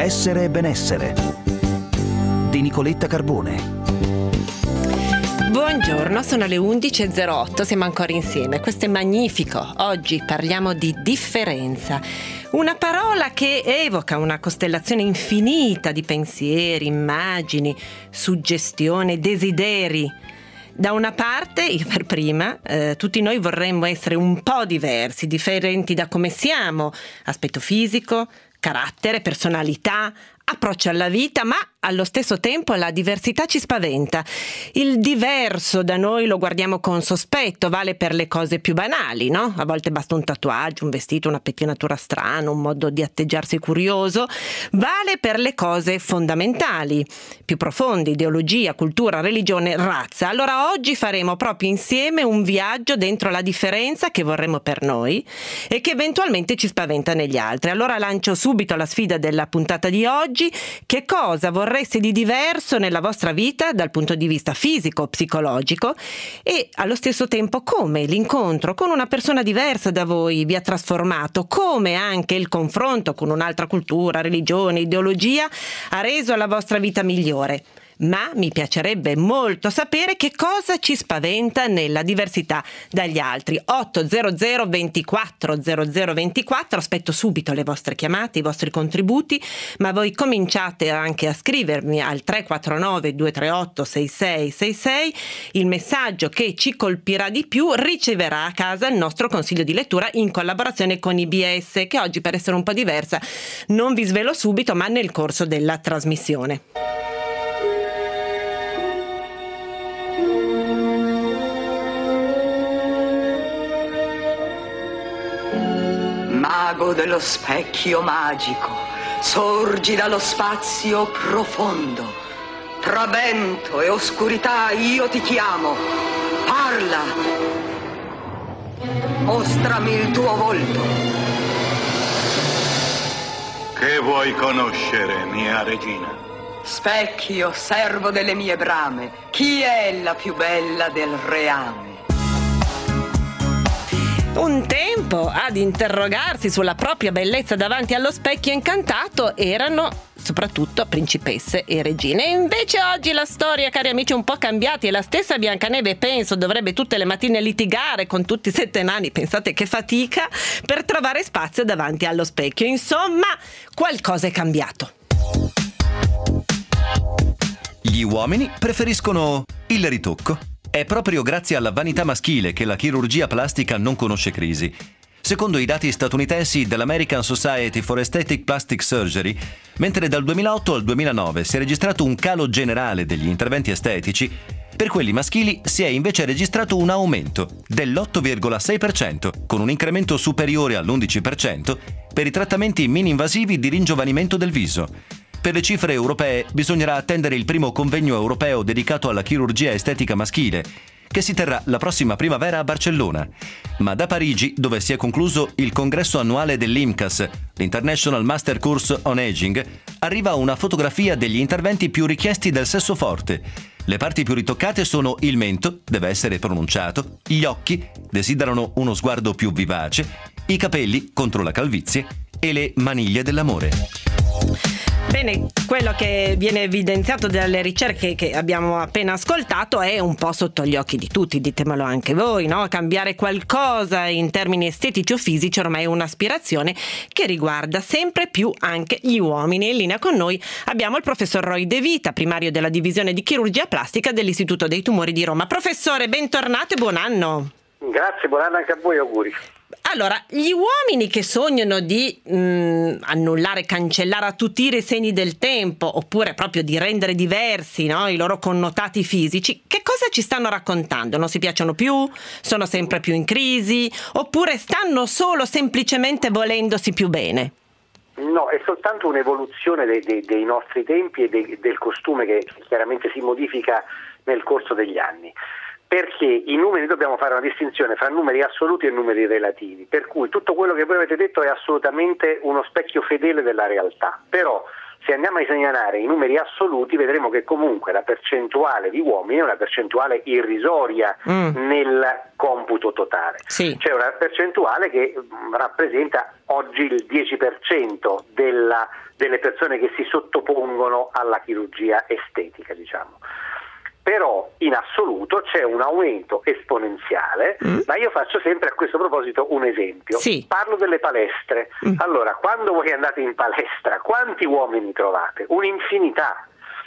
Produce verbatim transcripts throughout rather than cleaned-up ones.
Essere e benessere di Nicoletta Carbone. Buongiorno, sono le undici e zero otto, siamo ancora insieme. Questo è magnifico. Oggi parliamo di differenza. Una parola che evoca una costellazione infinita di pensieri, immagini, suggestione, desideri. Da una parte, io per prima, eh, tutti noi vorremmo essere un po' diversi, differenti da come siamo, aspetto fisico, carattere, personalità, approccio alla vita, ma allo stesso tempo la diversità ci spaventa. Il diverso da noi lo guardiamo con sospetto, vale per le cose più banali, no? A volte basta un tatuaggio, un vestito, una pettinatura strana, un modo di atteggiarsi curioso. Vale per le cose fondamentali, più profondi, ideologia, cultura, religione, razza. Allora oggi faremo proprio insieme un viaggio dentro la differenza che vorremmo per noi e che eventualmente ci spaventa negli altri. Allora lancio subito la sfida della puntata di oggi. Che cosa vorreste di diverso nella vostra vita dal punto di vista fisico, psicologico, e allo stesso tempo come l'incontro con una persona diversa da voi vi ha trasformato, come anche il confronto con un'altra cultura, religione, ideologia ha reso la vostra vita migliore. Ma mi piacerebbe molto sapere che cosa ci spaventa nella diversità dagli altri. otto zero zero ventiquattro zero zero ventiquattro, aspetto subito le vostre chiamate, i vostri contributi, ma voi cominciate anche a scrivermi al tre quattro nove due tre otto sei sei sei sei. Il messaggio che ci colpirà di più riceverà a casa il nostro consiglio di lettura in collaborazione con I B S, che oggi, per essere un po' diversa, non vi svelo subito, ma nel corso della trasmissione. Mago dello specchio magico, sorgi dallo spazio profondo. Tra vento e oscurità io ti chiamo. Parla! Mostrami il tuo volto. Che vuoi conoscere, mia regina? Specchio, servo delle mie brame, chi è la più bella del reame? Un tempo ad interrogarsi sulla propria bellezza davanti allo specchio incantato erano soprattutto principesse e regine. E invece oggi la storia, cari amici, è un po' cambiata e la stessa Biancaneve, penso, dovrebbe tutte le mattine litigare con tutti i sette nani, pensate che fatica, per trovare spazio davanti allo specchio. Insomma, qualcosa è cambiato. Gli uomini preferiscono il ritocco. È proprio grazie alla vanità maschile che la chirurgia plastica non conosce crisi. Secondo i dati statunitensi dell'American Society for Aesthetic Plastic Surgery, mentre dal duemilaotto al duemilanove si è registrato un calo generale degli interventi estetici, per quelli maschili si è invece registrato un aumento dell'otto virgola sei per cento, con un incremento superiore all'undici per cento per i trattamenti mini-invasivi di ringiovanimento del viso. Per le cifre europee bisognerà attendere il primo convegno europeo dedicato alla chirurgia estetica maschile, che si terrà la prossima primavera a Barcellona. Ma da Parigi, dove si è concluso il congresso annuale dell'I M C A S, l'International Master Course on Aging, arriva una fotografia degli interventi più richiesti del sesso forte. Le parti più ritoccate sono il mento, deve essere pronunciato, gli occhi, desiderano uno sguardo più vivace, i capelli contro la calvizie e le maniglie dell'amore. Bene, quello che viene evidenziato dalle ricerche che abbiamo appena ascoltato è un po' sotto gli occhi di tutti, ditemelo anche voi, no? Cambiare qualcosa in termini estetici o fisici ormai è un'aspirazione che riguarda sempre più anche gli uomini. In linea con noi abbiamo il professor Roy De Vita, primario della divisione di chirurgia plastica dell'Istituto dei Tumori di Roma. Professore, bentornato e buon anno. Grazie, buon anno anche a voi, auguri. Allora, gli uomini che sognano di mh, annullare, cancellare, attutire i segni del tempo, oppure proprio di rendere diversi, no, i loro connotati fisici, che cosa ci stanno raccontando? Non si piacciono più? Sono sempre più in crisi? Oppure stanno solo semplicemente volendosi più bene? No, è soltanto un'evoluzione dei, dei, dei nostri tempi e dei, del costume che chiaramente si modifica nel corso degli anni. Perché i numeri, dobbiamo fare una distinzione fra numeri assoluti e numeri relativi, per cui tutto quello che voi avete detto è assolutamente uno specchio fedele della realtà, però Se andiamo a esaminare i numeri assoluti vedremo che comunque la percentuale di uomini è una percentuale irrisoria mm. nel computo totale. Sì. C'è una percentuale che rappresenta oggi il dieci per cento della, delle persone che si sottopongono alla chirurgia estetica, diciamo. Però in assoluto c'è un aumento esponenziale, mm. ma io faccio sempre a questo proposito un esempio. Sì. Parlo delle palestre. Mm. Allora, quando voi andate in palestra, quanti uomini trovate? Un'infinità.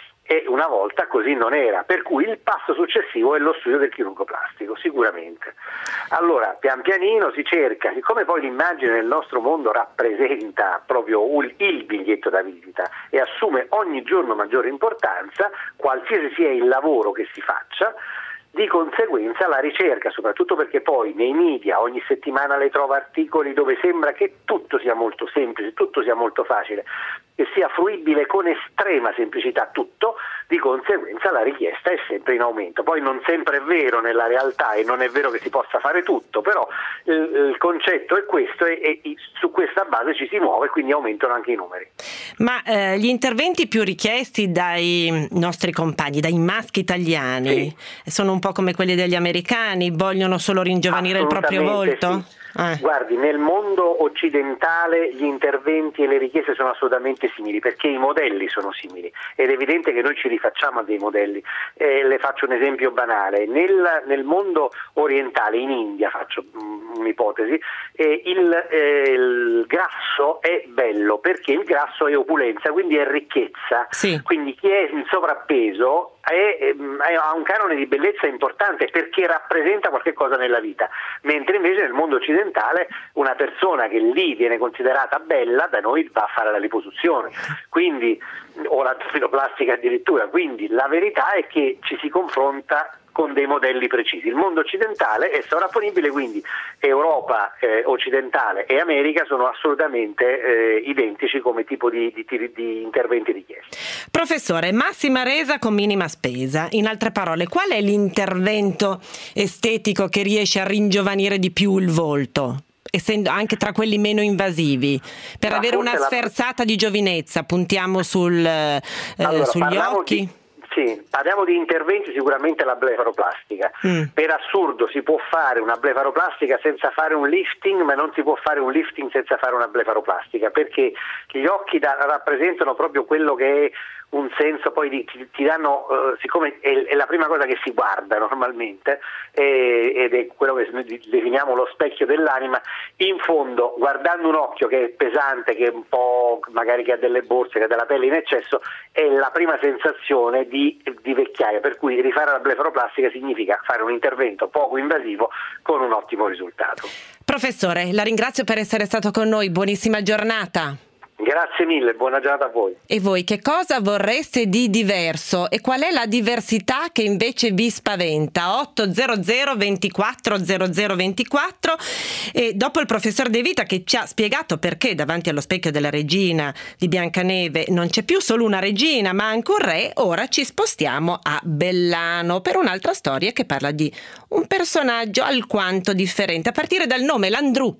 E una volta così non era, per cui il passo successivo è lo studio del chirurgo plastico, sicuramente. Allora, pian pianino si cerca, siccome poi l'immagine nel nostro mondo rappresenta proprio il biglietto da visita e assume ogni giorno maggiore importanza, qualsiasi sia il lavoro che si faccia, di conseguenza la ricerca, soprattutto perché poi nei media ogni settimana lei trova articoli dove sembra che tutto sia molto semplice, tutto sia molto facile, che sia fruibile con estrema semplicità tutto, di conseguenza la richiesta è sempre in aumento. Poi non sempre è vero nella realtà e non è vero che si possa fare tutto, però il, il concetto è questo e, e su questa base ci si muove, quindi aumentano anche i numeri. Ma eh, gli interventi più richiesti dai nostri compagni, dai maschi italiani, sì. sono un po' come quelli degli americani, vogliono solo ringiovanire il proprio volto? Sì. Eh. Guardi, nel mondo occidentale gli interventi e le richieste sono assolutamente simili, perché i modelli sono simili ed è evidente che noi ci rifacciamo a dei modelli. Eh, le faccio un esempio banale: nel, nel mondo orientale, in India, faccio um, un'ipotesi, eh, il, eh, il grasso è bello perché il grasso è opulenza, quindi è ricchezza, sì. Quindi chi è in sovrappeso è, è, ha un canone di bellezza importante perché rappresenta qualche cosa nella vita, mentre invece nel mondo occidentale una persona che lì viene considerata bella da noi va a fare la liposuzione, quindi, o la rinoplastica addirittura, quindi la verità è che ci si confronta con dei modelli precisi. Il mondo occidentale è sovrapponibile, quindi Europa eh, occidentale e America sono assolutamente eh, identici come tipo di, di, di interventi richiesti. Professore, massima resa con minima spesa. In altre parole, qual è l'intervento estetico che riesce a ringiovanire di più il volto? Essendo anche tra quelli meno invasivi, per Ma avere una sferzata la... di giovinezza, puntiamo sul, eh, allora, sugli occhi? Di... Sì, parliamo di interventi, sicuramente la blefaroplastica. Mm. Per assurdo si può fare una blefaroplastica senza fare un lifting, ma non si può fare un lifting senza fare una blefaroplastica, perché gli occhi da, rappresentano proprio quello che è un senso, poi di, ti, ti danno, uh, siccome è, è la prima cosa che si guarda normalmente eh, ed è quello che noi definiamo lo specchio dell'anima, in fondo guardando un occhio che è pesante, che è un po' magari che ha delle borse, che ha della pelle in eccesso, è la prima sensazione di, di vecchiaia, per cui rifare la blefaroplastica significa fare un intervento poco invasivo con un ottimo risultato. Professore, la ringrazio per essere stato con noi, buonissima giornata. Grazie mille, buona giornata a voi. E voi che cosa vorreste di diverso e qual è la diversità che invece vi spaventa? ottocento ventiquattro zero zero ventiquattro. E dopo il professor De Vita che ci ha spiegato perché davanti allo specchio della regina di Biancaneve non c'è più solo una regina ma anche un re, ora ci spostiamo a Bellano per un'altra storia che parla di un personaggio alquanto differente, a partire dal nome Landru.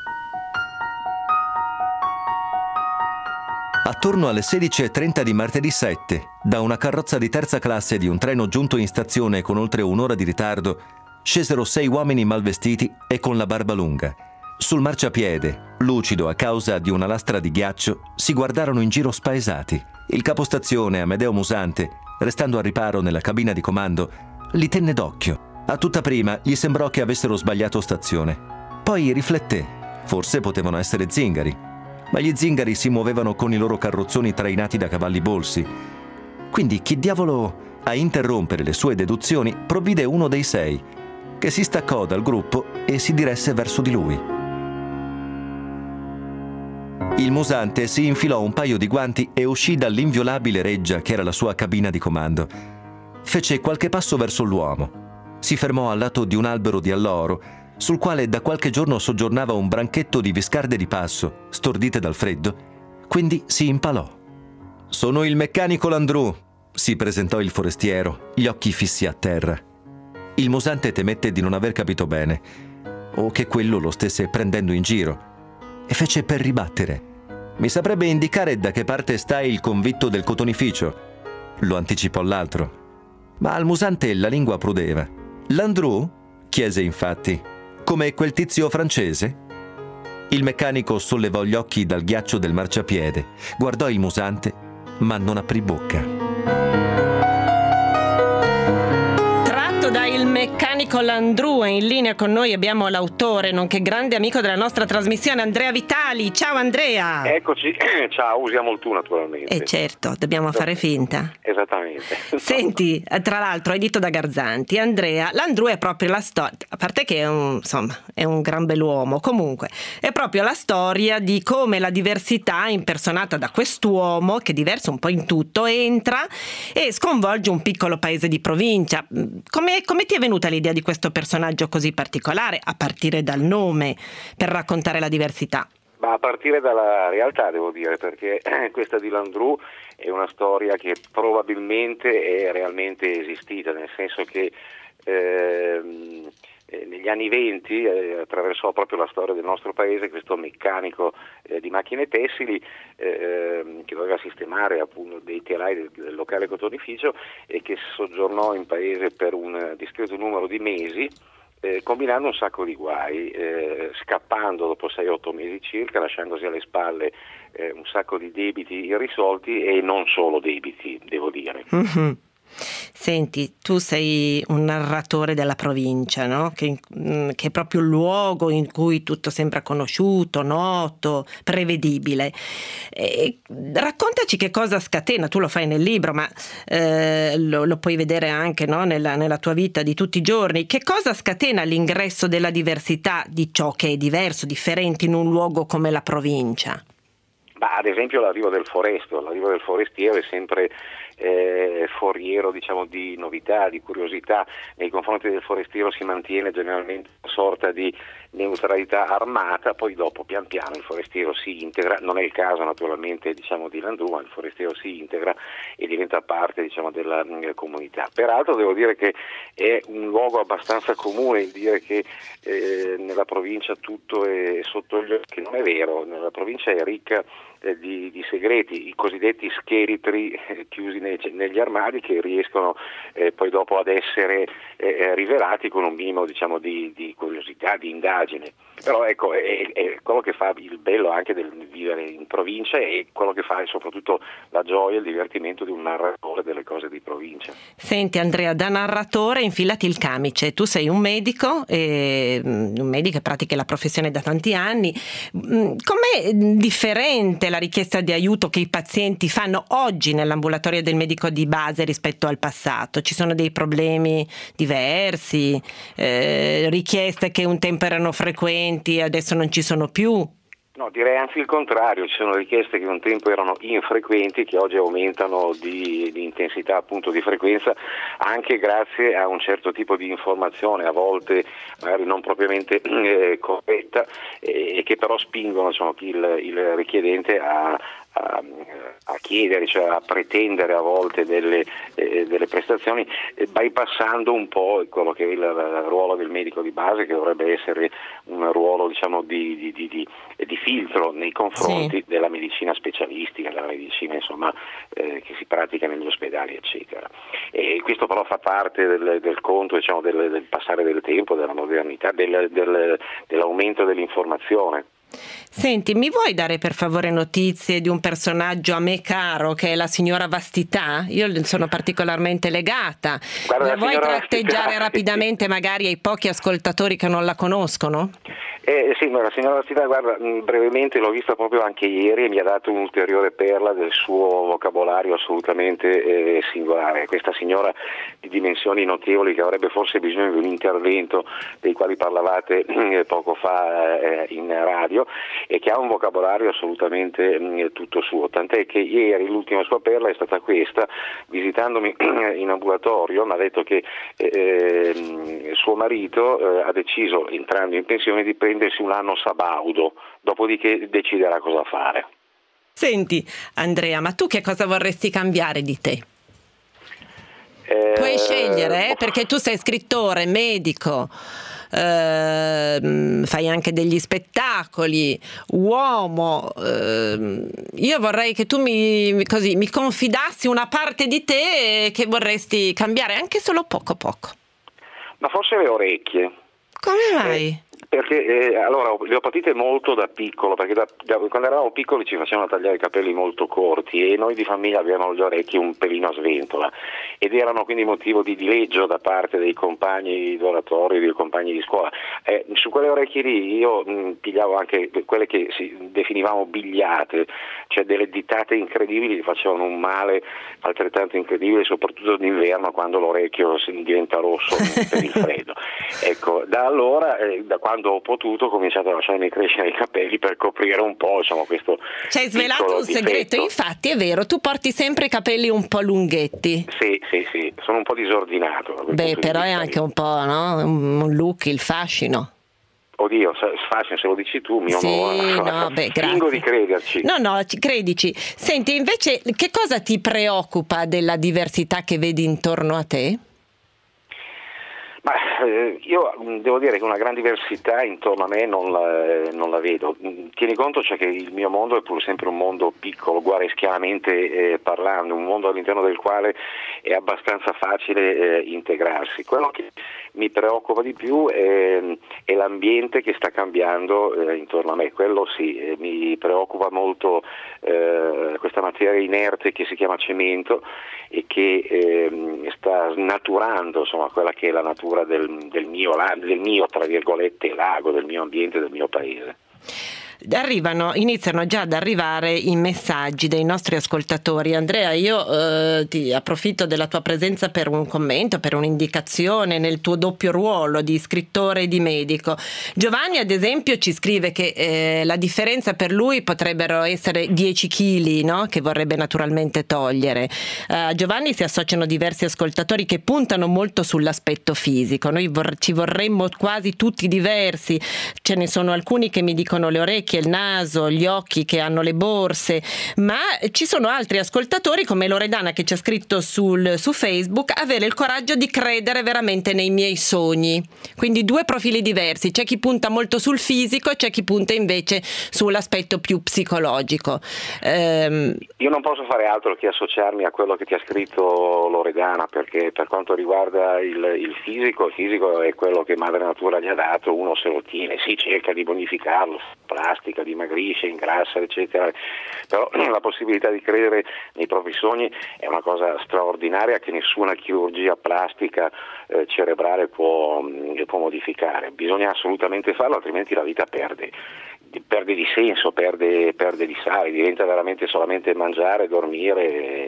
Attorno alle sedici e trenta di martedì sette, da una carrozza di terza classe di un treno giunto in stazione con oltre un'ora di ritardo, scesero sei uomini malvestiti e con la barba lunga. Sul marciapiede, lucido a causa di una lastra di ghiaccio, si guardarono in giro spaesati. Il capostazione, Amedeo Musante, restando a riparo nella cabina di comando, li tenne d'occhio. A tutta prima gli sembrò che avessero sbagliato stazione. Poi rifletté, forse potevano essere zingari. Ma gli zingari si muovevano con i loro carrozzoni trainati da cavalli bolsi. Quindi chi diavolo, a interrompere le sue deduzioni, provvide uno dei sei, che si staccò dal gruppo e si diresse verso di lui. Il Musante si infilò un paio di guanti e uscì dall'inviolabile reggia che era la sua cabina di comando. Fece qualche passo verso l'uomo. Si fermò al lato di un albero di alloro, sul quale da qualche giorno soggiornava un branchetto di viscarde di passo, stordite dal freddo, quindi si impalò. «Sono il meccanico Landru», si presentò il forestiero, gli occhi fissi a terra. Il Musante temette di non aver capito bene, o che quello lo stesse prendendo in giro, e fece per ribattere. Mi saprebbe indicare da che parte sta il convitto del cotonificio? Lo anticipò l'altro. Ma al musante la lingua prudeva. Landru? Chiese infatti. Come quel tizio francese? Il meccanico sollevò gli occhi dal ghiaccio del marciapiede, guardò il musante, ma non aprì bocca. Da Il meccanico Landru, in linea con noi abbiamo l'autore, nonché grande amico della nostra trasmissione, Andrea Vitali. Ciao Andrea. Eccoci, ciao, usiamo il tu naturalmente. Eh certo, dobbiamo fare finta. Esattamente. Senti, tra l'altro edito da Garzanti, Andrea, Landru è proprio la storia, a parte che è un, insomma, è un gran bell'uomo, comunque, è proprio la storia di come la diversità impersonata da quest'uomo, che è diverso un po' in tutto, entra e sconvolge un piccolo paese di provincia. Come Come ti è venuta l'idea di questo personaggio così particolare, a partire dal nome, per raccontare la diversità? Ma a partire dalla realtà, devo dire, perché questa di Landru è una storia che probabilmente è realmente esistita, nel senso che ehm, negli anni venti eh, attraversò proprio la storia del nostro paese questo meccanico eh, di macchine tessili eh, che doveva sistemare appunto dei telai del, del locale cotonificio e che soggiornò in paese per un discreto numero di mesi, eh, combinando un sacco di guai, eh, scappando dopo sei otto mesi circa, lasciandosi alle spalle eh, un sacco di debiti irrisolti e non solo debiti, devo dire. Mm-hmm. Senti, tu sei un narratore della provincia, no? Che, che è proprio il luogo in cui tutto sembra conosciuto, noto, prevedibile. E raccontaci che cosa scatena, tu lo fai nel libro, ma eh, lo, lo puoi vedere anche, no? nella, nella tua vita di tutti i giorni. Che cosa scatena l'ingresso della diversità, di ciò che è diverso, differente in un luogo come la provincia? Ma ad esempio l'arrivo del foresto, l'arrivo del forestiero è sempre eh, foriero, diciamo, di novità, di curiosità. Nei confronti del forestiero si mantiene generalmente una sorta di neutralità armata, poi dopo pian piano il forestiero si integra, non è il caso naturalmente, diciamo, di Landru, ma il forestiero si integra e diventa parte, diciamo, della mh, comunità. Peraltro devo dire che è un luogo abbastanza comune il dire che eh, nella provincia tutto è sotto gli occhi. Non è vero, nella provincia è ricca eh, di, di segreti, i cosiddetti scheletri eh, chiusi nei, negli armadi, che riescono eh, poi dopo ad essere eh, rivelati con un minimo, diciamo, di, di curiosità, di indagine. Però ecco, è, è quello che fa il bello anche del vivere in provincia, e quello che fa è soprattutto la gioia e il divertimento di un narratore delle cose di provincia. Senti Andrea, da narratore infilati il camice, tu sei un medico, eh, un medico che pratica la professione da tanti anni. Com'è differente la richiesta di aiuto che i pazienti fanno oggi nell'ambulatorio del medico di base rispetto al passato? Ci sono dei problemi diversi, eh, richieste che un tempo erano frequenti e adesso non ci sono più? No, direi anzi il contrario, ci sono richieste che un tempo erano infrequenti, che oggi aumentano di, di intensità, appunto di frequenza, anche grazie a un certo tipo di informazione, a volte magari non propriamente eh, corretta, e eh, che però spingono, diciamo, il, il richiedente a, a, a chiedere, cioè a pretendere a volte delle, eh, delle prestazioni, eh, bypassando un po' quello che è il, il ruolo del medico di base, che dovrebbe essere un ruolo, diciamo, di, di, di, di, di filtro nei confronti sì. della medicina specialistica, della medicina, insomma, eh, che si pratica negli ospedali, eccetera. E questo però fa parte del, del conto, diciamo, del, del passare del tempo, della modernità, del, del, dell'aumento dell'informazione. Senti, mi vuoi dare per favore notizie di un personaggio a me caro, che è la signora Vastità? Io sono particolarmente legata. Guarda, la, la vuoi tratteggiare Vastità, rapidamente magari ai pochi ascoltatori che non la conoscono? Eh, sì, ma la signora Vastità, guarda, brevemente l'ho vista proprio anche ieri e mi ha dato un'ulteriore perla del suo vocabolario assolutamente eh, singolare. Questa signora di dimensioni notevoli, che avrebbe forse bisogno di un intervento dei quali parlavate eh, poco fa eh, in radio, e che ha un vocabolario assolutamente mh, tutto suo, tant'è che ieri l'ultima sua perla è stata questa: visitandomi in ambulatorio mi ha detto che eh, suo marito eh, ha deciso, entrando in pensione, di prendersi un anno sabaudo, dopodiché deciderà cosa fare. Senti Andrea, ma tu che cosa vorresti cambiare di te? Eh, Puoi scegliere, eh? Perché tu sei scrittore, medico, eh, fai anche degli spettacoli, uomo. Eh, io vorrei che tu mi, così, mi confidassi una parte di te che vorresti cambiare, anche solo poco poco. Ma forse le orecchie. Come mai? Eh, perché eh, allora le ho patite molto da piccolo, perché da, da, quando eravamo piccoli ci facevano tagliare i capelli molto corti e noi di famiglia avevamo le orecchie un pelino a sventola ed erano quindi motivo di dileggio da parte dei compagni d'oratorio, dei compagni di scuola. Eh, su quelle orecchie lì io mh, pigliavo anche quelle che si definivamo bigliate, cioè delle ditate incredibili che facevano un male altrettanto incredibile, soprattutto d'inverno quando l'orecchio diventa rosso per il freddo. Ecco, da allora, eh, da quando ho potuto, ho cominciato a lasciarmi crescere i capelli per coprire un po', diciamo, questo. Ci hai svelato un segreto, difetto. Infatti è vero, tu porti sempre i capelli un po' lunghetti. Sì, sì, sì, sono un po' disordinato. Beh, però è anche un po', no? Un look, il fascino. Oddio, fashion, se lo dici tu, mio sì, amore. no, beh, grazie. Fingo di crederci. No, no, credici. Senti, invece, che cosa ti preoccupa della diversità che vedi intorno a te? Ma eh, io devo dire che una gran diversità intorno a me non la, eh, non la vedo. Tieni conto, cioè, che il mio mondo è pur sempre un mondo piccolo, guareschianamente eh, parlando, un mondo all'interno del quale è abbastanza facile eh, integrarsi. Quello che mi preoccupa di più è, è l'ambiente che sta cambiando eh, intorno a me, quello sì, eh, mi preoccupa molto eh, questa materia inerte che si chiama cemento e che eh, sta snaturando, insomma, quella che è la natura del, del mio, del mio, tra virgolette, lago, del mio ambiente, del mio paese. Arrivano, iniziano già ad arrivare i messaggi dei nostri ascoltatori. Andrea, io eh, ti approfitto della tua presenza per un commento, per un'indicazione nel tuo doppio ruolo di scrittore e di medico. Giovanni, ad esempio, ci scrive che eh, la differenza per lui potrebbero essere dieci chili, no? Che vorrebbe naturalmente togliere. A uh, Giovanni si associano diversi ascoltatori che puntano molto sull'aspetto fisico. Noi vor- ci vorremmo quasi tutti diversi. Ce ne sono alcuni che mi dicono le orecchie, il naso, gli occhi, che hanno le borse, ma ci sono altri ascoltatori come Loredana che ci ha scritto sul, su Facebook: avere il coraggio di credere veramente nei miei sogni. Quindi due profili diversi, c'è chi punta molto sul fisico e c'è chi punta invece sull'aspetto più psicologico. Ehm... Io non posso fare altro che associarmi a quello che ti ha scritto Loredana, perché per quanto riguarda il, il fisico, il fisico è quello che Madre Natura gli ha dato, uno se lo tiene, si cerca di bonificarlo, plastica, dimagrisce, ingrassa, eccetera, però la possibilità di credere nei propri sogni è una cosa straordinaria che nessuna chirurgia plastica eh, cerebrale può, può modificare. Bisogna assolutamente farlo, altrimenti la vita perde perde di senso, perde, perde di sale, diventa veramente solamente mangiare, dormire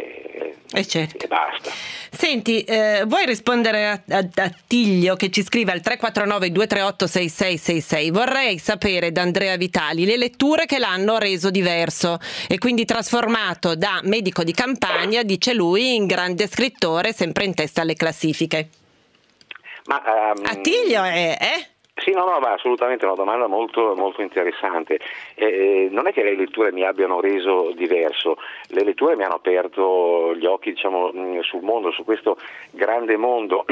e, e, certo. e basta. Senti, eh, vuoi rispondere a, a, a Tiglio che ci scrive al tre quattro nove due tre otto sei sei sei sei? Vorrei sapere da Andrea Vitali le letture che l'hanno reso diverso e quindi trasformato da medico di campagna, dice lui, in grande scrittore, sempre in testa alle classifiche. Ma um... Attilio è... Eh? Sì, no, no, ma assolutamente è una domanda molto, molto interessante. Eh, non è che le letture mi abbiano reso diverso, le letture mi hanno aperto gli occhi, diciamo, sul mondo, su questo grande mondo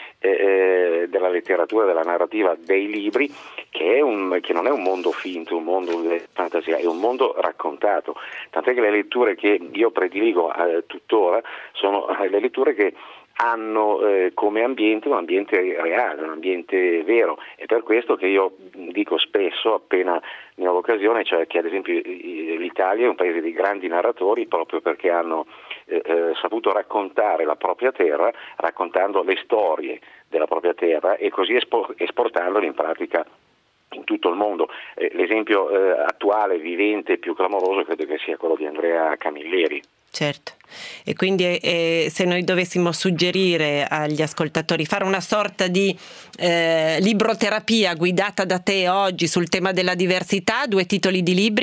eh, della letteratura, della narrativa, dei libri, che, è un, che non è un mondo finto, un mondo di fantasia, è un mondo raccontato. Tant'è che le letture che io prediligo eh, tuttora sono le letture che hanno eh, come ambiente un ambiente reale, un ambiente vero, è per questo che io dico spesso, appena ne ho l'occasione, cioè che ad esempio l'Italia è un paese di grandi narratori proprio perché hanno eh, eh, saputo raccontare la propria terra, raccontando le storie della propria terra e così espor- esportandole in pratica in tutto il mondo. Eh, l'esempio eh, attuale, vivente, più clamoroso credo che sia quello di Andrea Camilleri. Certo, e quindi eh, se noi dovessimo suggerire agli ascoltatori fare una sorta di eh, libroterapia guidata da te oggi sul tema della diversità, due titoli di libri?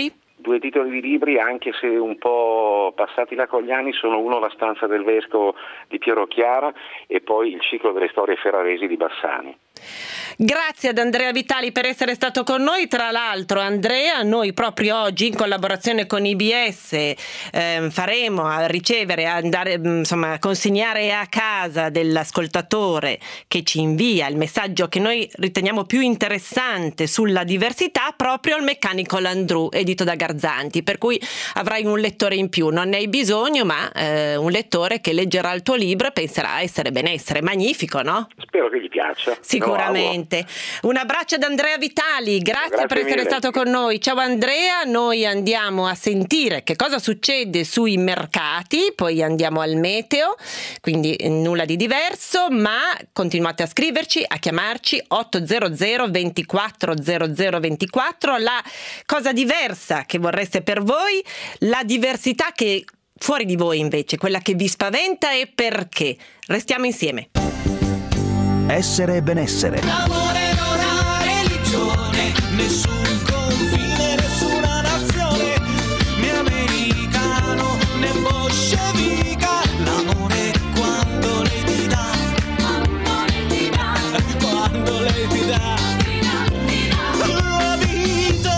due titoli di libri, anche se un po' passati là con gli anni, sono uno La stanza del vescovo di Piero Chiara e poi Il ciclo delle storie ferraresi di Bassani. Grazie ad Andrea Vitali per essere stato con noi. Tra l'altro, Andrea, noi proprio oggi in collaborazione con I B S eh, faremo a ricevere, a andare, insomma, a consegnare a casa dell'ascoltatore che ci invia il messaggio che noi riteniamo più interessante sulla diversità, proprio il Meccanico Landru, edito da Garzanti, per cui avrai un lettore in più. Non ne hai bisogno, ma eh, un lettore che leggerà il tuo libro e penserà a essere benessere. Magnifico, no? Spero che gli piaccia. Sicuramente. Un abbraccio ad Andrea Vitali, grazie, grazie per essere mille. stato con noi. Ciao Andrea, noi andiamo a sentire che cosa succede sui mercati, poi andiamo al meteo, quindi nulla di diverso, ma continuate a scriverci, a chiamarci otto zero zero ventiquattro zero zero ventiquattro, la cosa diversa che vorreste per voi, la diversità che fuori di voi invece, quella che vi spaventa e perché. Restiamo insieme. Essere e benessere. L'amore non ha religione, nessun confine, nessuna nazione, né americano né bolscevica. L'amore quando lei ti dà, quando lei ti dà, quando lei ti dà, ti dà, ti dà la vita.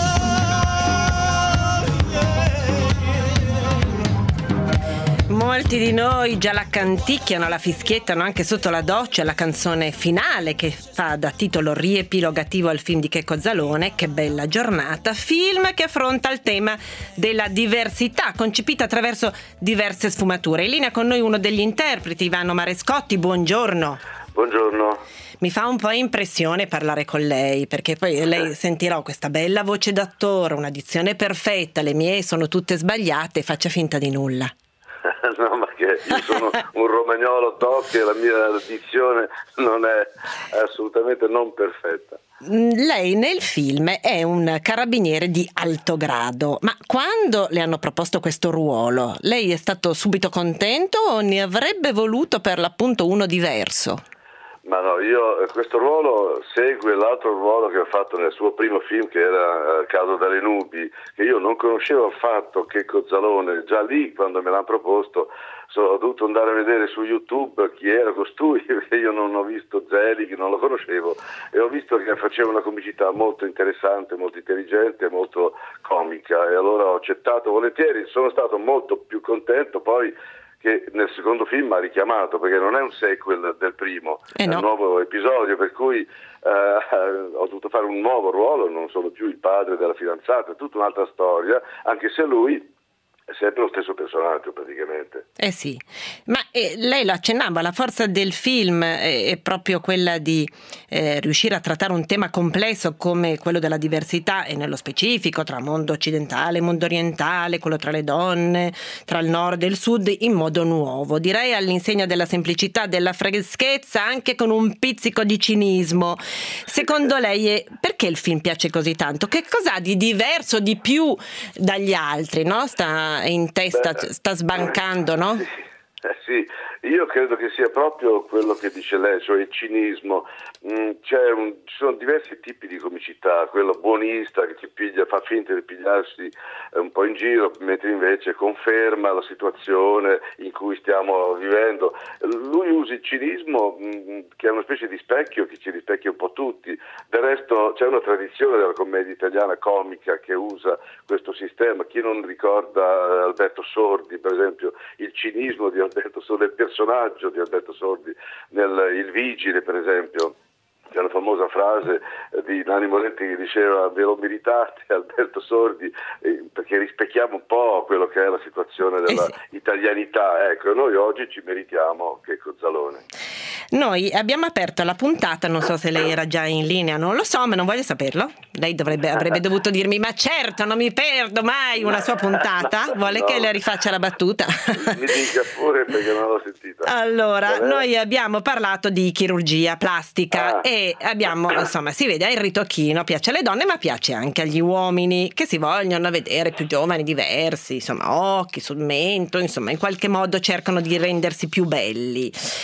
Molti di noi già la canticchiano, la fischiettano anche sotto la doccia, la canzone finale che fa da titolo riepilogativo al film di Checco Zalone, Che bella giornata, film che affronta il tema della diversità, concepita attraverso diverse sfumature. In linea con noi uno degli interpreti, Ivano Marescotti, buongiorno. Buongiorno. Mi fa un po' impressione parlare con lei, perché poi lei sentirà questa bella voce d'attore, una dizione perfetta, le mie sono tutte sbagliate, faccia finta di nulla. No, ma che io sono un romagnolo doc e la mia dizione non è assolutamente non perfetta. Lei nel film è un carabiniere di alto grado, ma quando le hanno proposto questo ruolo, lei è stato subito contento o ne avrebbe voluto per l'appunto uno diverso? Ma no, io questo ruolo segue l'altro ruolo che ho fatto nel suo primo film, che era uh, Caso dalle nubi, che io non conoscevo affatto, Checco Zalone. Già lì, quando me l'hanno proposto, so, ho dovuto andare a vedere su YouTube chi era costui, perché io non ho visto Zelig, non lo conoscevo, e ho visto che faceva una comicità molto interessante, molto intelligente, molto comica, e allora ho accettato volentieri. Sono stato molto più contento poi che nel secondo film ha richiamato, perché non è un sequel del primo, eh no. È un nuovo episodio, per cui eh, ho dovuto fare un nuovo ruolo, non sono più il padre della fidanzata, è tutta un'altra storia, anche se lui è sempre lo stesso personaggio praticamente. Eh sì, ma eh, lei lo accennava, la forza del film è, è proprio quella di eh, riuscire a trattare un tema complesso come quello della diversità, e nello specifico tra mondo occidentale e mondo orientale, quello tra le donne, tra il nord e il sud, in modo nuovo, direi all'insegna della semplicità, della freschezza, anche con un pizzico di cinismo. Secondo lei è, perché il film piace così tanto? Che cos'ha di diverso, di più dagli altri, no? Sta in testa, Beh, sta sbancando, no? Sì, eh sì, io credo che sia proprio quello che dice lei, cioè il cinismo. Mm, c'è un, ci sono diversi tipi di comicità, quello buonista che ci piglia, fa finta di pigliarsi un po' in giro, mentre invece conferma la situazione in cui stiamo vivendo. Lui usa il cinismo mh, che è una specie di specchio che ci rispecchia un po' tutti. Del resto c'è una tradizione della commedia italiana comica che usa questo sistema. Chi non ricorda Alberto Sordi, per esempio, il cinismo di Alberto Sordi, il personaggio di Alberto Sordi nel Il Vigile, per esempio. C'è una famosa frase di Nanni Moretti che diceva: ve lo meritate Alberto Sordi, eh, perché rispecchiamo un po' quello che è la situazione della eh sì. italianità. Ecco, noi oggi ci meritiamo Checco Zalone. Noi abbiamo aperto la puntata, non so se lei era già in linea, non lo so, ma non voglio saperlo. Lei dovrebbe, avrebbe dovuto dirmi: ma certo, non mi perdo mai una sua puntata. Vuole no. che le rifaccia la battuta? Mi dica pure, perché non l'ho sentita. Allora, noi abbiamo parlato di chirurgia plastica ah. e abbiamo, insomma, si vede il ritocchino, piace alle donne, ma piace anche agli uomini che si vogliono vedere più giovani, diversi, insomma, occhi sul mento, insomma, in qualche modo cercano di rendersi più belli.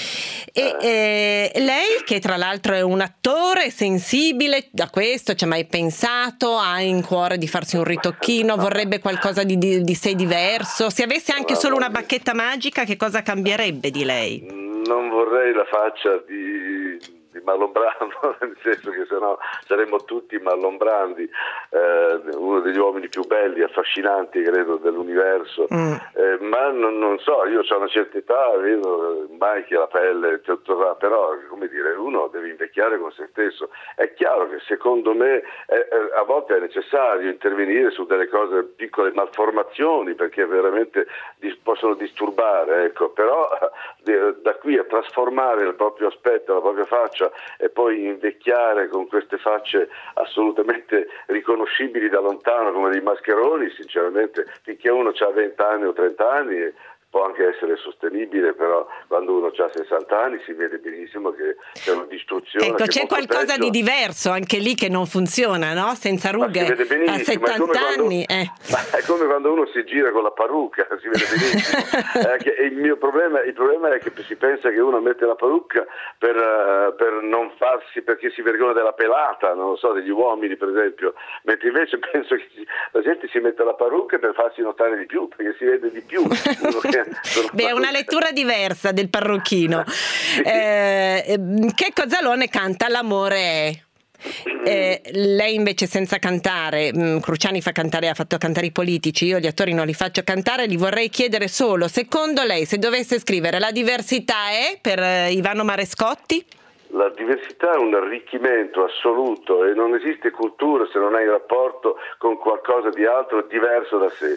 E eh, lei, che tra l'altro è un attore sensibile a questo, ci ha mai pensato? Ha in cuore di farsi un ritocchino? Vorrebbe qualcosa di, di, di sé diverso? Se avesse anche solo una bacchetta magica, che cosa cambierebbe di lei? Non vorrei la faccia di, di Marlon Brando, nel senso che sennò saremmo tutti Marlon Brandi, eh, uno degli uomini più belli, affascinanti credo dell'universo, mm. eh, ma non, non so, io ho una certa età, vedo mai che la pelle, tutto, però come dire, uno deve invecchiare con se stesso. È chiaro che secondo me è, è, a volte è necessario intervenire su delle cose, piccole malformazioni, perché veramente dis- possono disturbare, ecco, però da qui a trasformare il proprio aspetto, la propria faccia e poi invecchiare con queste facce assolutamente riconoscibili da lontano come dei mascheroni, sinceramente finché uno ha venti anni o trenta anni può anche essere sostenibile, però quando uno ha sessanta anni si vede benissimo che c'è una distruzione. Ecco, c'è qualcosa peggio. Di diverso anche lì che non funziona, no? Senza rughe a settanta anni. Quando, eh. È come quando uno si gira con la parrucca, si vede benissimo. eh, che il mio problema, il problema è che si pensa che uno mette la parrucca per, uh, per non farsi, perché si vergogna della pelata, non lo so, degli uomini per esempio, mentre invece penso che la gente si mette la parrucca per farsi notare di più, perché si vede di più. Uno che Beh, è una lettura diversa del parrucchino. Eh, Checco Zalone canta L'amore è. Eh, lei invece senza cantare, mh, Cruciani fa cantare, ha fatto cantare i politici, io gli attori non li faccio cantare. Gli vorrei chiedere solo, secondo lei, se dovesse scrivere La diversità è per eh, Ivano Marescotti? La diversità è un arricchimento assoluto e non esiste cultura se non hai in rapporto con qualcosa di altro diverso da sé.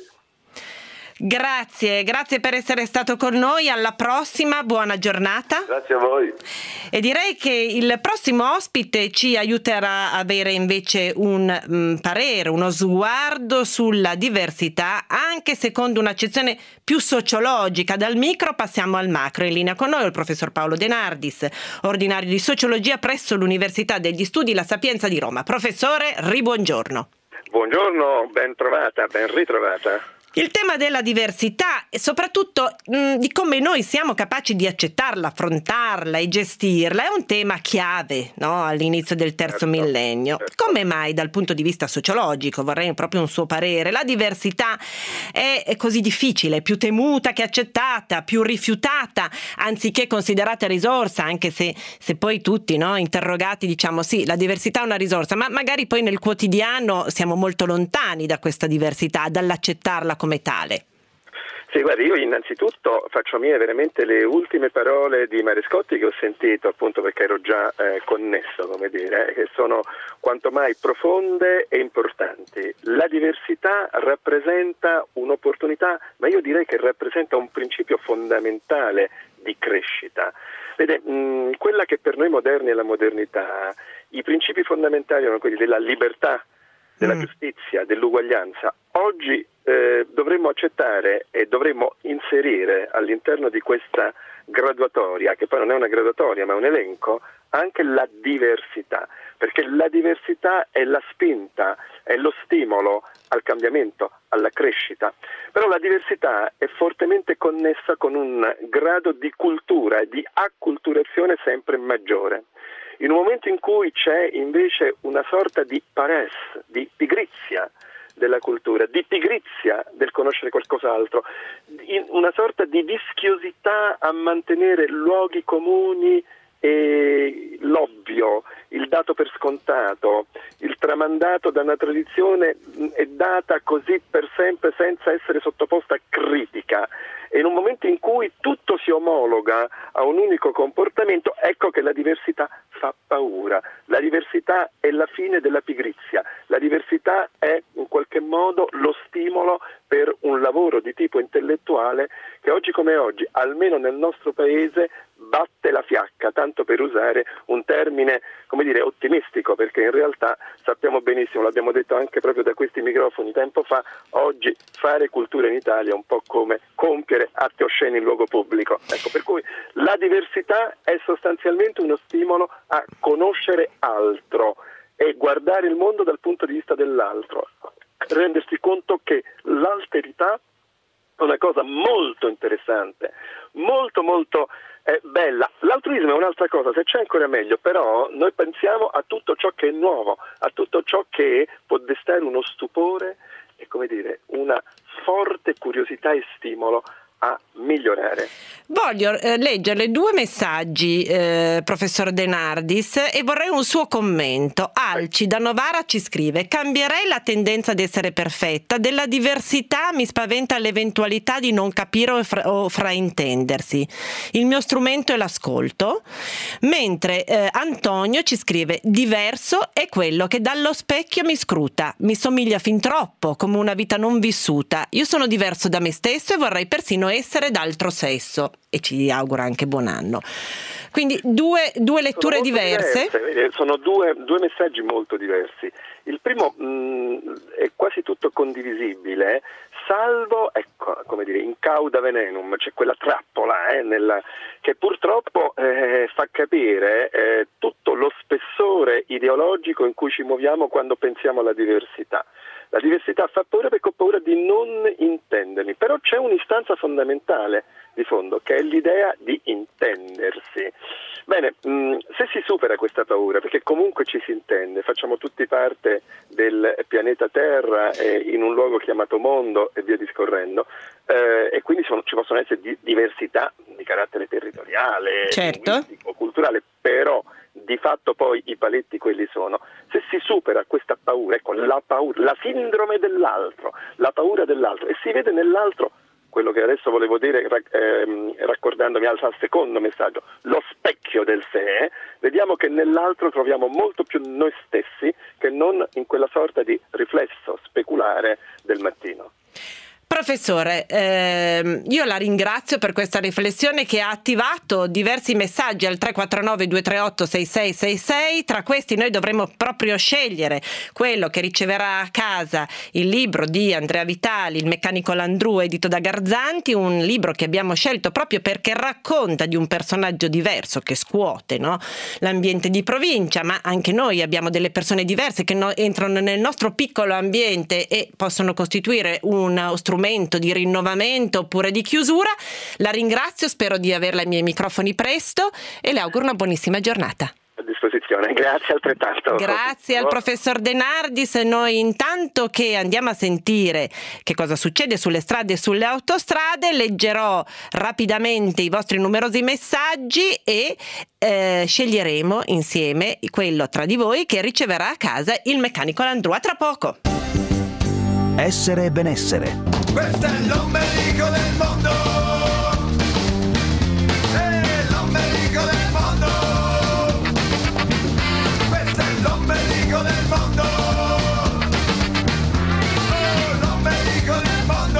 Grazie, grazie per essere stato con noi, alla prossima, buona giornata. Grazie a voi. E direi che il prossimo ospite ci aiuterà a avere invece un mh, parere, uno sguardo sulla diversità, anche secondo un'accezione più sociologica. Dal micro passiamo al macro. In linea con noi il professor Paolo De Nardis, ordinario di sociologia presso l'Università degli Studi La Sapienza di Roma. Professore, ribuongiorno. Buongiorno, ben trovata, ben ritrovata. Il tema della diversità e soprattutto mh, di come noi siamo capaci di accettarla, affrontarla e gestirla è un tema chiave, no? All'inizio del terzo certo, millennio. Certo. Come mai dal punto di vista sociologico, vorrei proprio un suo parere, la diversità è, è così difficile, più temuta che accettata, più rifiutata anziché considerata risorsa, anche se, se poi tutti, no, interrogati diciamo sì, la diversità è una risorsa, ma magari poi nel quotidiano siamo molto lontani da questa diversità, dall'accettarla come tale. Sì, guardi, io innanzitutto faccio mie veramente le ultime parole di Marescotti che ho sentito, appunto perché ero già eh, connesso, come dire, eh, che sono quanto mai profonde e importanti. La diversità rappresenta un'opportunità, ma io direi che rappresenta un principio fondamentale di crescita. Vede, mh, quella che per noi moderni è la modernità, i principi fondamentali erano quelli della libertà, della giustizia, dell'uguaglianza. Oggi eh, dovremmo accettare e dovremmo inserire all'interno di questa graduatoria, che poi non è una graduatoria ma un elenco, anche la diversità, perché la diversità è la spinta, è lo stimolo al cambiamento, alla crescita. Però la diversità è fortemente connessa con un grado di cultura e di acculturazione sempre maggiore. In un momento in cui c'è invece una sorta di paresse, di pigrizia della cultura, di pigrizia del conoscere qualcos'altro, una sorta di vischiosità a mantenere luoghi comuni e l'ovvio, il dato per scontato, il tramandato da una tradizione è data così per sempre senza essere sottoposta a critica. E in un momento in cui tutto si omologa a un unico comportamento, ecco che la diversità fa paura. La diversità è la fine della pigrizia. La diversità è in qualche modo lo stimolo per un lavoro di tipo intellettuale che oggi come oggi, almeno nel nostro paese, batte la fiacca, tanto per usare un termine, come dire, ottimistico, perché in realtà sappiamo benissimo, l'abbiamo detto anche proprio da questi microfoni tempo fa, oggi fare cultura in Italia è un po' come compiere atti osceni in luogo pubblico. Ecco, per cui la diversità è sostanzialmente uno stimolo a conoscere altro e guardare il mondo dal punto di vista dell'altro, rendersi conto che l'alterità è una cosa molto interessante, molto molto è bella. L'altruismo è un'altra cosa, se c'è ancora meglio, però noi pensiamo a tutto ciò che è nuovo, a tutto ciò che può destare uno stupore e, come dire, una forte curiosità e stimolo a migliorare. Voglio eh, leggerle due messaggi, eh, professor De Nardis, e vorrei un suo commento. Alci da Novara ci scrive: cambierei la tendenza ad essere perfetta, della diversità mi spaventa l'eventualità di non capire o, fra- o fraintendersi. Il mio strumento è l'ascolto. Mentre eh, Antonio ci scrive: diverso è quello che dallo specchio mi scruta, mi somiglia fin troppo, come una vita non vissuta. Io sono diverso da me stesso e vorrei persino essere d'altro sesso, e ci augura anche buon anno. Quindi due, due letture sono diverse. diverse. Sono due, due messaggi molto diversi. Il primo mh, è quasi tutto condivisibile, salvo, ecco, come dire, in cauda venenum, c'è quella trappola eh, nella, che purtroppo eh, fa capire eh, tutto lo spessore ideologico in cui ci muoviamo quando pensiamo alla diversità. La diversità fa paura perché ho paura di non intendermi, però c'è un'istanza fondamentale di fondo che è l'idea di intendersi. Bene, mh, se si supera questa paura, perché comunque ci si intende, facciamo tutti parte del pianeta Terra eh, in un luogo chiamato mondo e via discorrendo, eh, e quindi sono, ci possono essere di, diversità di carattere territoriale, certo, linguistico, culturale, però di fatto poi i paletti quelli sono. Se si supera questa paura, ecco, la paura, la sindrome dell'altro, la paura dell'altro, e si vede nell'altro quello che adesso volevo dire ehm, raccordandomi al secondo messaggio, lo specchio del sé, vediamo che nell'altro troviamo molto più noi stessi che non in quella sorta di riflesso speculare del mattino. Professore, ehm, io la ringrazio per questa riflessione che ha attivato diversi messaggi al tre quattro nove due tre otto sei sei sei sei. Tra questi noi dovremo proprio scegliere quello che riceverà a casa il libro di Andrea Vitali, Il meccanico Landru, edito da Garzanti, un libro che abbiamo scelto proprio perché racconta di un personaggio diverso che scuote, no? l'ambiente di provincia, ma anche noi abbiamo delle persone diverse che no, entrano nel nostro piccolo ambiente e possono costituire uno strumento di rinnovamento oppure di chiusura. La ringrazio, spero di averla ai miei microfoni presto e le auguro una buonissima giornata. A disposizione, grazie altrettanto. Grazie al professor De Nardis. Noi intanto che andiamo a sentire che cosa succede sulle strade e sulle autostrade, leggerò rapidamente i vostri numerosi messaggi e eh, sceglieremo insieme quello tra di voi che riceverà a casa il meccanico Landru. A tra poco. Essere e benessere. Questo è l'ombelico del mondo. È l'ombelico del mondo. Questo è l'ombelico del mondo. Oh, l'ombelico del mondo.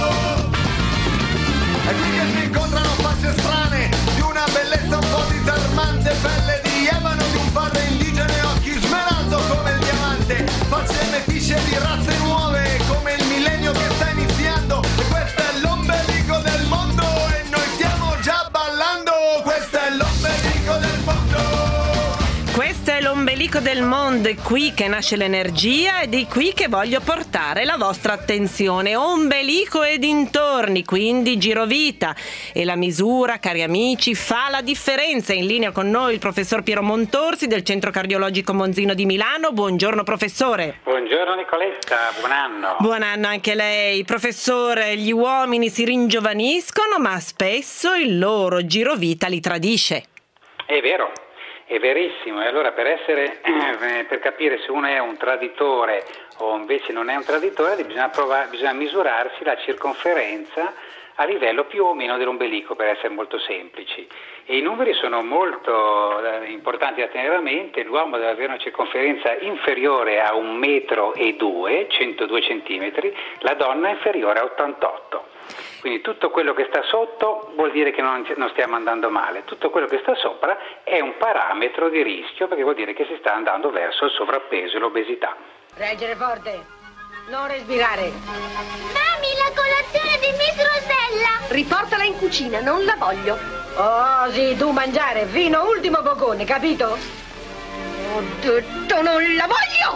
E qui che si incontrano facce strane, di una bellezza un po' disarmante, pelle di ebano, di un padre indigene, occhi smeraldo come il diamante, facce metisce di razze nuove come il millennio che sta iniziando. E questo è l'ombelico del mondo e noi stiamo già ballando. Questo è l'ombelico del mondo. Questo è l'ombelico del mondo, è qui che nasce l'energia ed è qui che voglio portare la vostra attenzione. Ombelico e dintorni, quindi girovita, e la misura, cari amici, fa la differenza. In linea con noi il professor Piero Montorsi del Centro Cardiologico Monzino di Milano. Buongiorno professore. Buongiorno Nicoletta, buon anno. Buon anno anche lei. Professore, gli uomini si ringiovaniscono ma spesso il loro girovita li tradisce. È vero. È verissimo, e allora per essere eh, per capire se uno è un traditore o invece non è un traditore bisogna, provare, bisogna misurarsi la circonferenza a livello più o meno dell'ombelico, per essere molto semplici. E i numeri sono molto eh, importanti da tenere a mente. L'uomo deve avere una circonferenza inferiore a un metro e due, centodue centimetri, la donna inferiore a ottantotto. Quindi tutto quello che sta sotto vuol dire che non, non stiamo andando male, tutto quello che sta sopra è un parametro di rischio, perché vuol dire che si sta andando verso il sovrappeso e l'obesità. Reggere forte, non respirare. Dammi la colazione di Miss Rosella. Riportala in cucina, non la voglio. Oh sì, tu mangiare fino ultimo boccone, capito? Ho detto non la voglio.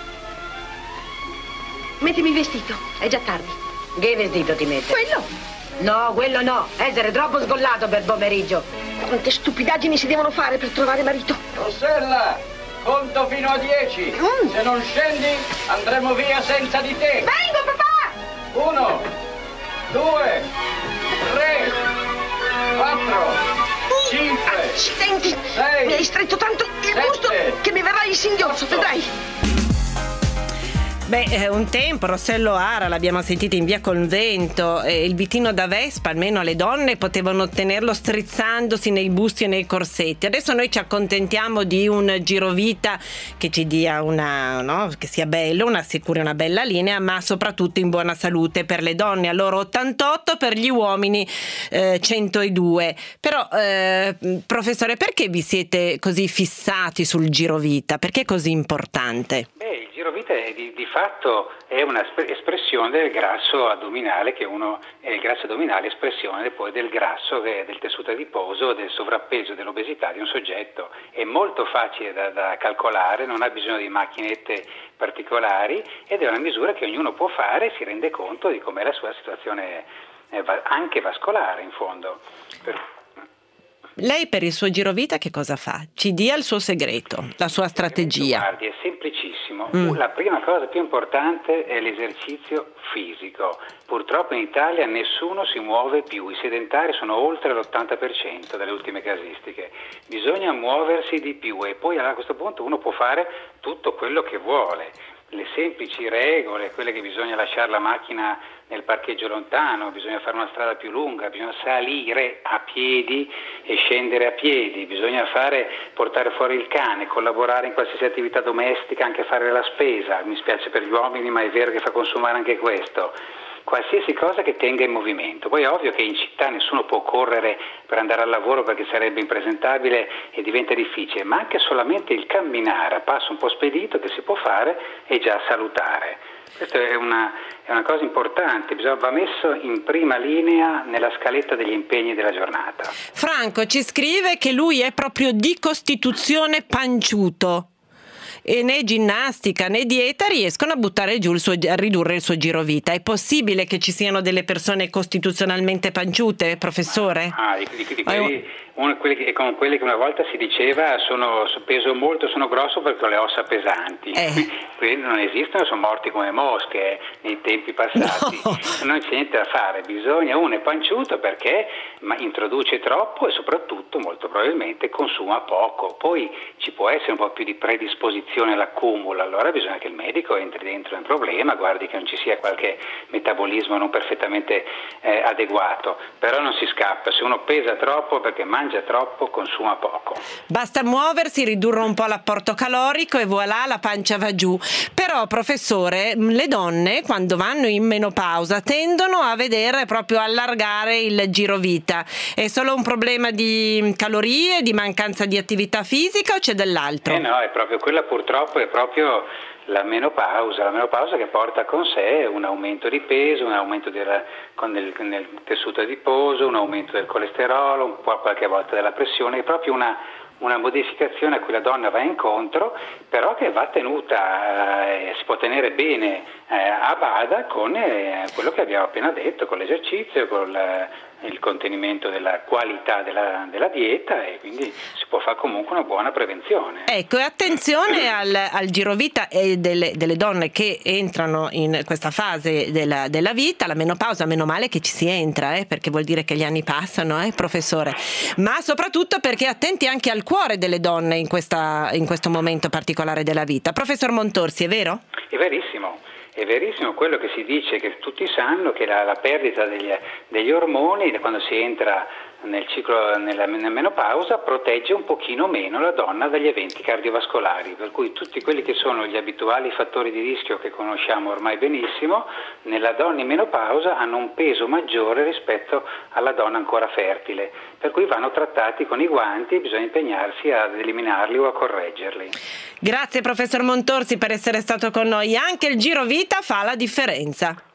Mettimi il vestito, è già tardi. Che vestito ti metti? Quello. No, quello no. Essere troppo sgollato per pomeriggio. Quante stupidaggini si devono fare per trovare marito? Rossella, conto fino a dieci. Mm. Se non scendi, andremo via senza di te. Vengo, papà! Uno, due, tre, quattro, cinque, Accidenti! sei, Mi hai stretto tanto il sette, busto che mi verrà il singhiozzo, vedrai. Beh, eh, un tempo Rossello Ara l'abbiamo sentita in via Convento, eh, il vitino da Vespa almeno le donne potevano ottenerlo strizzandosi nei busti e nei corsetti. Adesso noi ci accontentiamo di un girovita che ci dia una, no, che sia bello, una assicuri una bella linea, ma soprattutto in buona salute per le donne, a loro ottantotto, per gli uomini eh, centodue. Però eh, professore, perché vi siete così fissati sul girovita? Perché è così importante? Beh, il girovita è di, di fatto è una espressione del grasso addominale, che uno è il grasso addominale, espressione poi del grasso, del tessuto adiposo, del sovrappeso, dell'obesità di un soggetto. È molto facile da, da calcolare, non ha bisogno di macchinette particolari ed è una misura che ognuno può fare e si rende conto di com'è la sua situazione eh, anche vascolare in fondo. Per... Lei per il suo girovita che cosa fa? Ci dia il suo segreto, la sua strategia. Guardi, è semplicissimo. Mm. La prima cosa più importante è l'esercizio fisico. Purtroppo in Italia nessuno si muove più, i sedentari sono oltre l'ottanta per cento delle ultime casistiche. Bisogna muoversi di più e poi a questo punto uno può fare tutto quello che vuole. Le semplici regole, quelle che bisogna lasciare la macchina nel parcheggio lontano, bisogna fare una strada più lunga, bisogna salire a piedi e scendere a piedi, bisogna fare, portare fuori il cane, collaborare in qualsiasi attività domestica, anche fare la spesa. Mi spiace per gli uomini, ma è vero che fa consumare anche questo. Qualsiasi cosa che tenga in movimento. Poi è ovvio che in città nessuno può correre per andare al lavoro perché sarebbe impresentabile e diventa difficile, ma anche solamente il camminare a passo un po' spedito che si può fare è già salutare. Questa è una, è una cosa importante, bisogna, va messo in prima linea nella scaletta degli impegni della giornata. Franco ci scrive che lui è proprio di costituzione panciuto. E né ginnastica né dieta riescono a buttare giù il suo, a ridurre il suo girovita. È possibile che ci siano delle persone costituzionalmente panciute, professore? Ah, di, di, di quelli, uno, quelli che, come quelli che una volta si diceva sono, peso molto, sono grosso perché ho le ossa pesanti. Eh. Quelli non esistono, sono morti come mosche nei tempi passati. No. Non c'è niente da fare, bisogna, uno è panciuto perché ma introduce troppo e soprattutto molto probabilmente consuma poco. Poi ci può essere un po' più di predisposizione all'accumulo, allora bisogna che il medico entri dentro nel problema, guardi che non ci sia qualche metabolismo non perfettamente eh, adeguato, però non si scappa, se uno pesa troppo perché mangia troppo consuma poco. Basta muoversi, ridurre un po' l'apporto calorico e voilà, la pancia va giù. Però professore, le donne quando vanno in menopausa tendono a vedere proprio allargare il girovita. È solo un problema di calorie, di mancanza di attività fisica o c'è dell'altro? Eh no, è proprio quella, purtroppo è proprio la menopausa, la menopausa che porta con sé un aumento di peso, un aumento del, con del, nel tessuto adiposo, un aumento del colesterolo, un po' qualche volta della pressione, è proprio una, una modificazione a cui la donna va incontro, però che va tenuta, eh, si può tenere bene eh, a bada con eh, quello che abbiamo appena detto, con l'esercizio, con la, il contenimento della qualità della, della dieta e quindi si può fare comunque una buona prevenzione. Ecco, e attenzione al, al girovita e delle, delle donne che entrano in questa fase della, della vita, la menopausa, meno male che ci si entra, eh, perché vuol dire che gli anni passano, eh, professore, ma soprattutto perché attenti anche al cuore delle donne in, questa, in questo momento particolare della vita. Professor Montorsi, è vero? È verissimo. È verissimo quello che si dice, che tutti sanno, che la, la perdita degli, degli ormoni quando si entra nel ciclo, nella, nella menopausa, protegge un pochino meno la donna dagli eventi cardiovascolari, per cui tutti quelli che sono gli abituali fattori di rischio che conosciamo ormai benissimo, nella donna in menopausa hanno un peso maggiore rispetto alla donna ancora fertile, per cui vanno trattati con i guanti e bisogna impegnarsi ad eliminarli o a correggerli. Grazie professor Montorsi per essere stato con noi. Anche il girovita fa la differenza.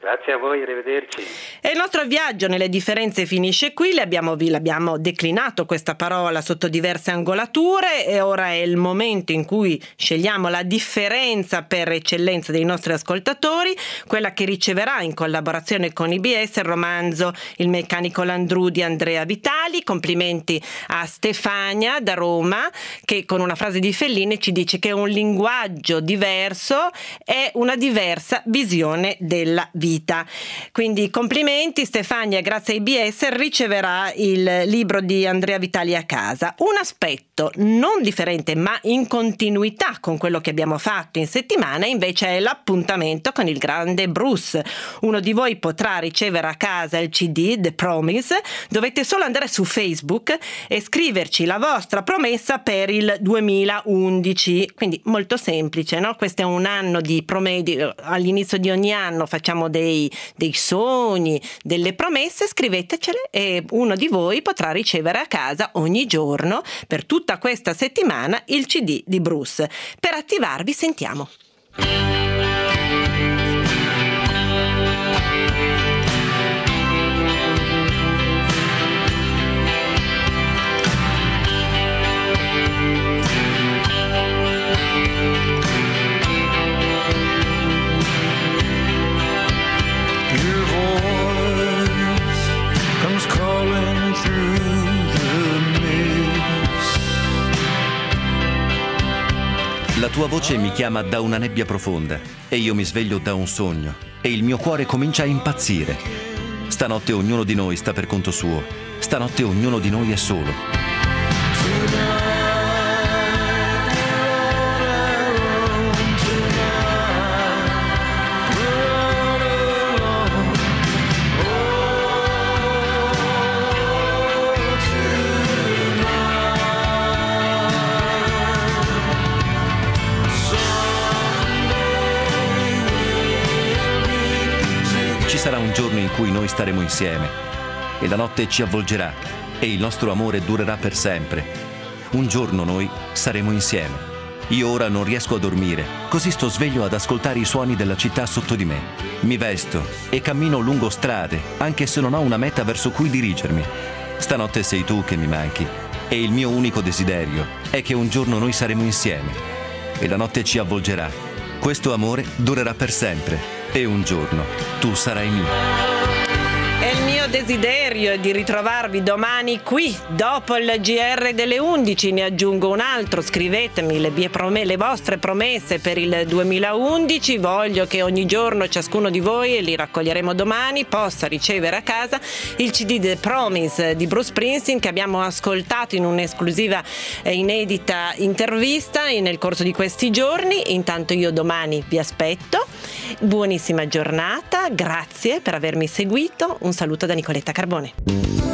Grazie a voi, arrivederci. E il nostro viaggio nelle differenze finisce qui, le abbiamo, vi l'abbiamo declinato questa parola sotto diverse angolature e ora è il momento in cui scegliamo la differenza per eccellenza dei nostri ascoltatori, quella che riceverà in collaborazione con I B S il romanzo Il meccanico Landru di Andrea Vitali. Complimenti a Stefania da Roma che con una frase di Fellini ci dice che un linguaggio diverso è una diversa visione della vita. Quindi complimenti Stefania, grazie a I B S riceverà il libro di Andrea Vitali a casa. Un aspetto non differente ma in continuità con quello che abbiamo fatto in settimana invece è l'appuntamento con il grande Bruce. Uno di voi potrà ricevere a casa il C D The Promise, dovete solo andare su Facebook e scriverci la vostra promessa per il duemilaundici, quindi molto semplice, no? Questo è un anno di promesse, all'inizio di ogni anno facciamo dei, dei sogni, delle promesse, scrivetecele e uno di voi potrà ricevere a casa ogni giorno per tutta questa settimana il C D di Bruce. Per attivarvi sentiamo. La tua voce mi chiama da una nebbia profonda e io mi sveglio da un sogno e il mio cuore comincia a impazzire. Stanotte ognuno di noi sta per conto suo. Stanotte ognuno di noi è solo. Ci sarà un giorno in cui noi staremo insieme e la notte ci avvolgerà e il nostro amore durerà per sempre. Un giorno noi saremo insieme. Io ora non riesco a dormire, così sto sveglio ad ascoltare i suoni della città sotto di me. Mi vesto e cammino lungo strade, anche se non ho una meta verso cui dirigermi. Stanotte sei tu che mi manchi e il mio unico desiderio è che un giorno noi saremo insieme e la notte ci avvolgerà. Questo amore durerà per sempre. E un giorno tu sarai mia. E il mio desiderio è di ritrovarvi domani qui, dopo il G R delle undici. Ne aggiungo un altro, scrivetemi le, mie prom- le vostre promesse per il duemilaundici. Voglio che ogni giorno ciascuno di voi, e li raccoglieremo domani, possa ricevere a casa il C D The Promise di Bruce Springsteen che abbiamo ascoltato in un'esclusiva e inedita intervista nel corso di questi giorni. Intanto io domani vi aspetto. Buonissima giornata, grazie per avermi seguito. Un saluto da Nicoletta Carbone.